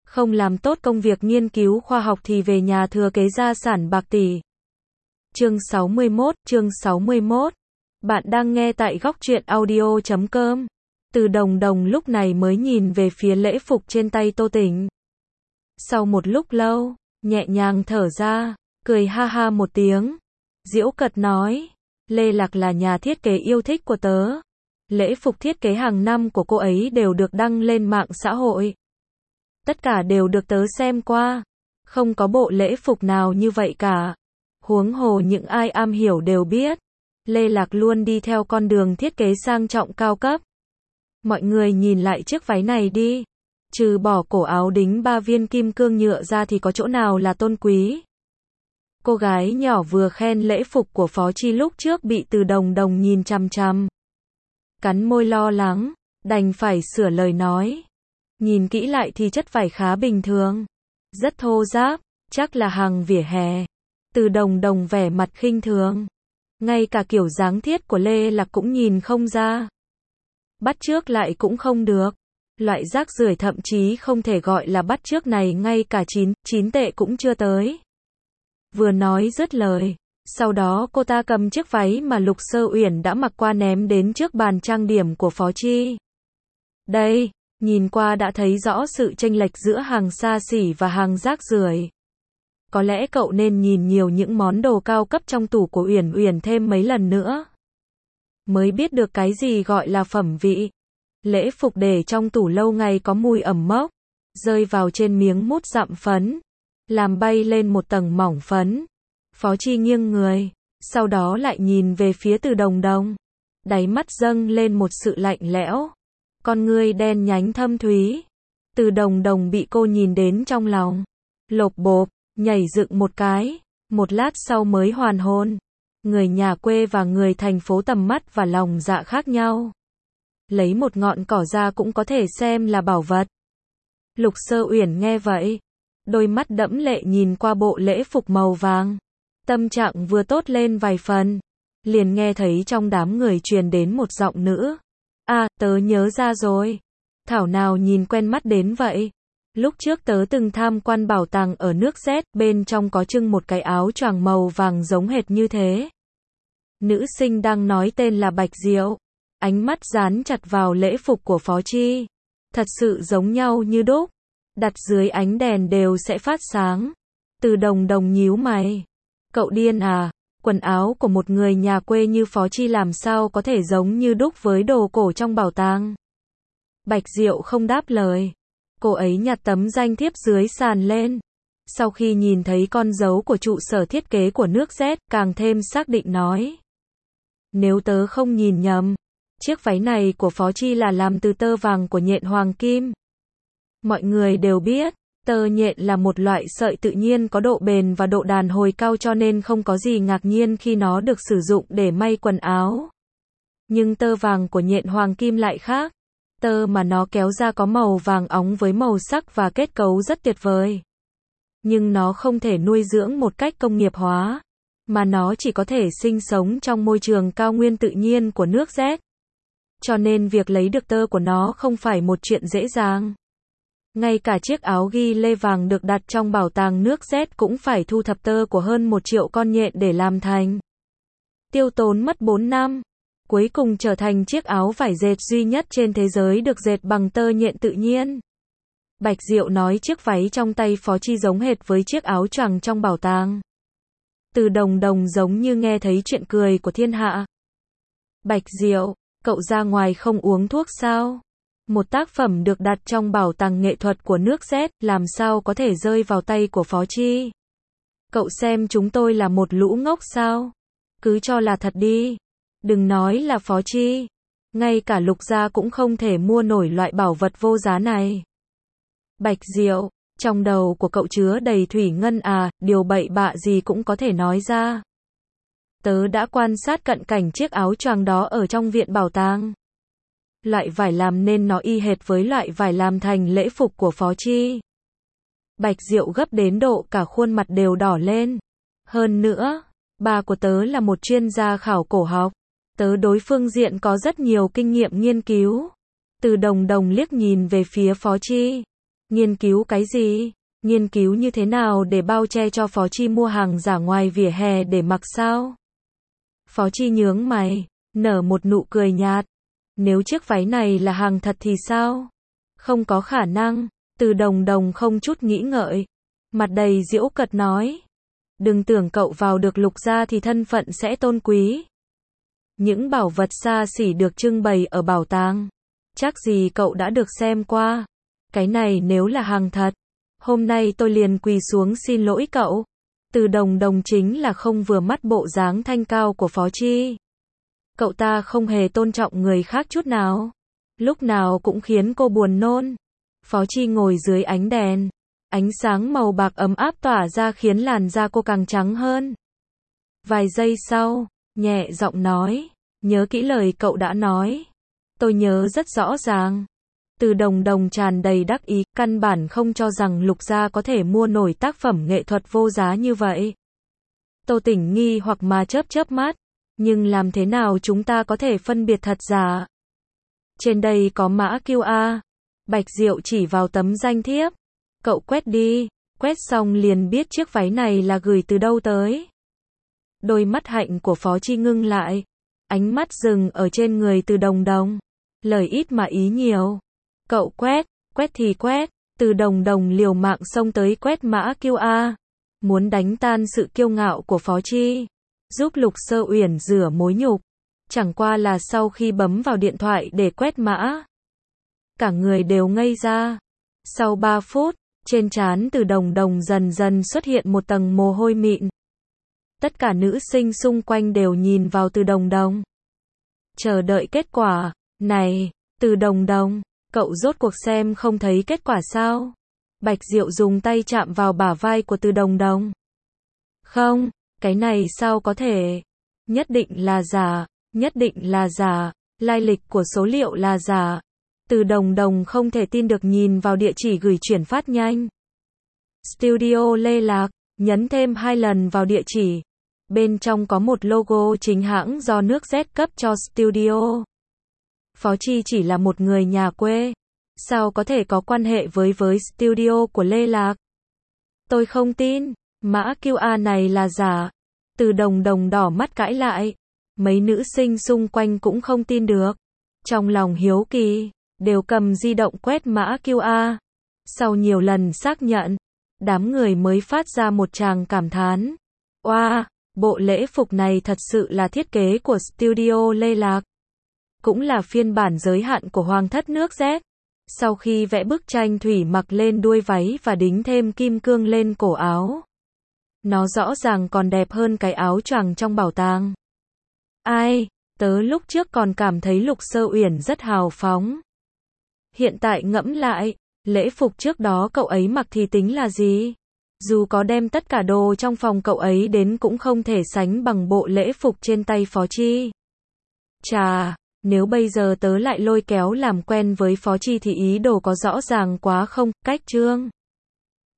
Không làm tốt công việc nghiên cứu khoa học thì về nhà thừa kế gia sản bạc tỷ. Chương 61. Bạn đang nghe tại góc truyện audio.com. Từ Đồng Đồng lúc này mới nhìn về phía lễ phục trên tay Tô Tĩnh. Sau một lúc lâu, nhẹ nhàng thở ra, cười ha ha một tiếng. Giễu cợt nói, Lê Lạc là nhà thiết kế yêu thích của tớ. Lễ phục thiết kế hàng năm của cô ấy đều được đăng lên mạng xã hội. Tất cả đều được tớ xem qua. Không có bộ lễ phục nào như vậy cả. Huống hồ những ai am hiểu đều biết. Lê Lạc luôn đi theo con đường thiết kế sang trọng cao cấp. Mọi người nhìn lại chiếc váy này đi. Trừ bỏ cổ áo đính 3 viên kim cương nhựa ra thì có chỗ nào là tôn quý. Cô gái nhỏ vừa khen lễ phục của Phó Chi lúc trước bị Từ Đồng Đồng nhìn chằm chằm. Cắn môi lo lắng, đành phải sửa lời nói. Nhìn kỹ lại thì chất vải khá bình thường. Rất thô ráp, chắc là hàng vỉa hè. Từ Đồng Đồng vẻ mặt khinh thường. Ngay cả kiểu dáng thiết của Lê Lạc cũng nhìn không ra. Bắt chước lại cũng không được. Loại rác rưởi thậm chí không thể gọi là bắt chước này ngay cả 9 tệ cũng chưa tới. Vừa nói dứt lời. Sau đó cô ta cầm chiếc váy mà Lục Sơ Uyển đã mặc qua ném đến trước bàn trang điểm của Phó Chi. Đây, nhìn qua đã thấy rõ sự chênh lệch giữa hàng xa xỉ và hàng rác rưởi. Có lẽ cậu nên nhìn nhiều những món đồ cao cấp trong tủ của Uyển Uyển thêm mấy lần nữa. Mới biết được cái gì gọi là phẩm vị. Lễ phục để trong tủ lâu ngày có mùi ẩm mốc, rơi vào trên miếng mút dặm phấn, làm bay lên một tầng mỏng phấn. Phó Chi nghiêng người, sau đó lại nhìn về phía Từ Đồng Đồng. Đáy mắt dâng lên một sự lạnh lẽo. Con ngươi đen nhánh thâm thúy. Từ Đồng Đồng bị cô nhìn đến trong lòng. Lộp bộp, nhảy dựng một cái. Một lát sau mới hoàn hồn. Người nhà quê và người thành phố tầm mắt và lòng dạ khác nhau. Lấy một ngọn cỏ ra cũng có thể xem là bảo vật. Lục Sơ Uyển nghe vậy. Đôi mắt đẫm lệ nhìn qua bộ lễ phục màu vàng. Tâm trạng vừa tốt lên vài phần. Liền nghe thấy trong đám người truyền đến một giọng nữ. À, tớ nhớ ra rồi. Thảo nào nhìn quen mắt đến vậy. Lúc trước tớ từng tham quan bảo tàng ở nước Z, bên trong có trưng một cái áo choàng màu vàng giống hệt như thế. Nữ sinh đang nói tên là Bạch Diệu. Ánh mắt dán chặt vào lễ phục của Phó Chi. Thật sự giống nhau như đúc. Đặt dưới ánh đèn đều sẽ phát sáng. Từ Đồng Đồng nhíu mày. Cậu điên à? Quần áo của một người nhà quê như Phó Chi làm sao có thể giống như đúc với đồ cổ trong bảo tàng? Bạch Diệu không đáp lời. Cô ấy nhặt tấm danh thiếp dưới sàn lên. Sau khi nhìn thấy con dấu của trụ sở thiết kế của nước Z, càng thêm xác định nói. Nếu tớ không nhìn nhầm, chiếc váy này của Phó Chi là làm từ tơ vàng của nhện hoàng kim. Mọi người đều biết, tơ nhện là một loại sợi tự nhiên có độ bền và độ đàn hồi cao, cho nên không có gì ngạc nhiên khi nó được sử dụng để may quần áo. Nhưng tơ vàng của nhện hoàng kim lại khác. Tơ mà nó kéo ra có màu vàng óng với màu sắc và kết cấu rất tuyệt vời. Nhưng nó không thể nuôi dưỡng một cách công nghiệp hóa, mà nó chỉ có thể sinh sống trong môi trường cao nguyên tự nhiên của nước Z. Cho nên việc lấy được tơ của nó không phải một chuyện dễ dàng. Ngay cả chiếc áo ghi lê vàng được đặt trong bảo tàng nước Z cũng phải thu thập tơ của hơn 1 triệu con nhện để làm thành. Tiêu tốn mất 4 năm. Cuối cùng trở thành chiếc áo vải dệt duy nhất trên thế giới được dệt bằng tơ nhện tự nhiên. Bạch Diệu nói chiếc váy trong tay Phó Chi giống hệt với chiếc áo choàng trong bảo tàng. Từ Đồng Đồng giống như nghe thấy chuyện cười của thiên hạ. Bạch Diệu, cậu ra ngoài không uống thuốc sao? Một tác phẩm được đặt trong bảo tàng nghệ thuật của nước Z, làm sao có thể rơi vào tay của Phó Chi? Cậu xem chúng tôi là một lũ ngốc sao? Cứ cho là thật đi. Đừng nói là Phó Chi. Ngay cả Lục gia cũng không thể mua nổi loại bảo vật vô giá này. Bạch Diệu, trong đầu của cậu chứa đầy thủy ngân à, điều bậy bạ gì cũng có thể nói ra. Tớ đã quan sát cận cảnh chiếc áo choàng đó ở trong viện bảo tàng. Loại vải làm nên nó y hệt với loại vải làm thành lễ phục của Phó Chi. Bạch Diệu gấp đến độ cả khuôn mặt đều đỏ lên. Hơn nữa, bà của tớ là một chuyên gia khảo cổ học. Tớ đối phương diện có rất nhiều kinh nghiệm nghiên cứu. Từ Đồng Đồng liếc nhìn về phía Phó Chi. Nghiên cứu cái gì? Nghiên cứu như thế nào để bao che cho Phó Chi mua hàng giả ngoài vỉa hè để mặc sao? Phó Chi nhướng mày, nở một nụ cười nhạt. Nếu chiếc váy này là hàng thật thì sao? Không có khả năng. Từ Đồng Đồng không chút nghĩ ngợi, mặt đầy giễu cợt nói. Đừng tưởng cậu vào được Lục gia thì thân phận sẽ tôn quý. Những bảo vật xa xỉ được trưng bày ở bảo tàng, chắc gì cậu đã được xem qua. Cái này nếu là hàng thật, hôm nay tôi liền quỳ xuống xin lỗi cậu. Từ Đồng Đồng chính là không vừa mắt bộ dáng thanh cao của Phó Chi. Cậu ta không hề tôn trọng người khác chút nào, lúc nào cũng khiến cô buồn nôn. Phó Chi ngồi dưới ánh đèn, ánh sáng màu bạc ấm áp tỏa ra khiến làn da cô càng trắng hơn. Vài giây sau, nhẹ giọng nói, nhớ kỹ lời cậu đã nói. Tôi nhớ rất rõ ràng. Từ Đồng Đồng tràn đầy đắc ý, căn bản không cho rằng Lục gia có thể mua nổi tác phẩm nghệ thuật vô giá như vậy. Tô Tỉnh nghi hoặc mà chớp mắt, nhưng làm thế nào chúng ta có thể phân biệt thật giả? Trên đây có mã QR. Bạch Diệu chỉ vào tấm danh thiếp. Cậu quét đi, quét xong liền biết chiếc váy này là gửi từ đâu tới. Đôi mắt hạnh của Phó Chi ngưng lại, ánh mắt dừng ở trên người Từ Đồng Đồng. Lời ít mà ý nhiều. Cậu quét thì quét. Từ Đồng Đồng liều mạng xông tới quét mã QR, muốn đánh tan sự kiêu ngạo của Phó Chi, giúp Lục Sơ Uyển rửa mối nhục. Chẳng qua là sau khi bấm vào điện thoại để quét mã, cả người đều ngây ra. Sau 3 phút, trên trán Từ Đồng Đồng dần dần xuất hiện một tầng mồ hôi mịn. Tất cả nữ sinh xung quanh đều nhìn vào Từ Đồng Đồng, chờ đợi kết quả. Này, Từ Đồng Đồng, cậu rốt cuộc xem không thấy kết quả sao? Bạch Diệu dùng tay chạm vào bả vai của Từ Đồng Đồng. Không, cái này sao có thể? Nhất định là giả, nhất định là giả, lai lịch của số liệu là giả. Từ Đồng Đồng không thể tin được nhìn vào địa chỉ gửi chuyển phát nhanh. Studio Lê Lạc, nhấn thêm 2 lần vào địa chỉ. Bên trong có một logo chính hãng do nước Z cấp cho studio. Phó Chi chỉ là một người nhà quê, sao có thể có quan hệ với studio của Lê Lạc? Tôi không tin, mã QR này là giả. Từ Đồng Đồng đỏ mắt cãi lại. Mấy nữ sinh xung quanh cũng không tin được. Trong lòng hiếu kỳ, đều cầm di động quét mã QR. Sau nhiều lần xác nhận, đám người mới phát ra một tràng cảm thán. Oa, bộ lễ phục này thật sự là thiết kế của studio Lê Lạc. Cũng là phiên bản giới hạn của Hoàng thất nước Z. Sau khi vẽ bức tranh thủy mặc lên đuôi váy và đính thêm kim cương lên cổ áo, nó rõ ràng còn đẹp hơn cái áo choàng trong bảo tàng. Ai, tớ lúc trước còn cảm thấy Lục Sơ Uyển rất hào phóng. Hiện tại ngẫm lại, lễ phục trước đó cậu ấy mặc thì tính là gì? Dù có đem tất cả đồ trong phòng cậu ấy đến cũng không thể sánh bằng bộ lễ phục trên tay Phó Chi. Chà, nếu bây giờ tớ lại lôi kéo làm quen với Phó Chi thì ý đồ có rõ ràng quá không? Cách Trương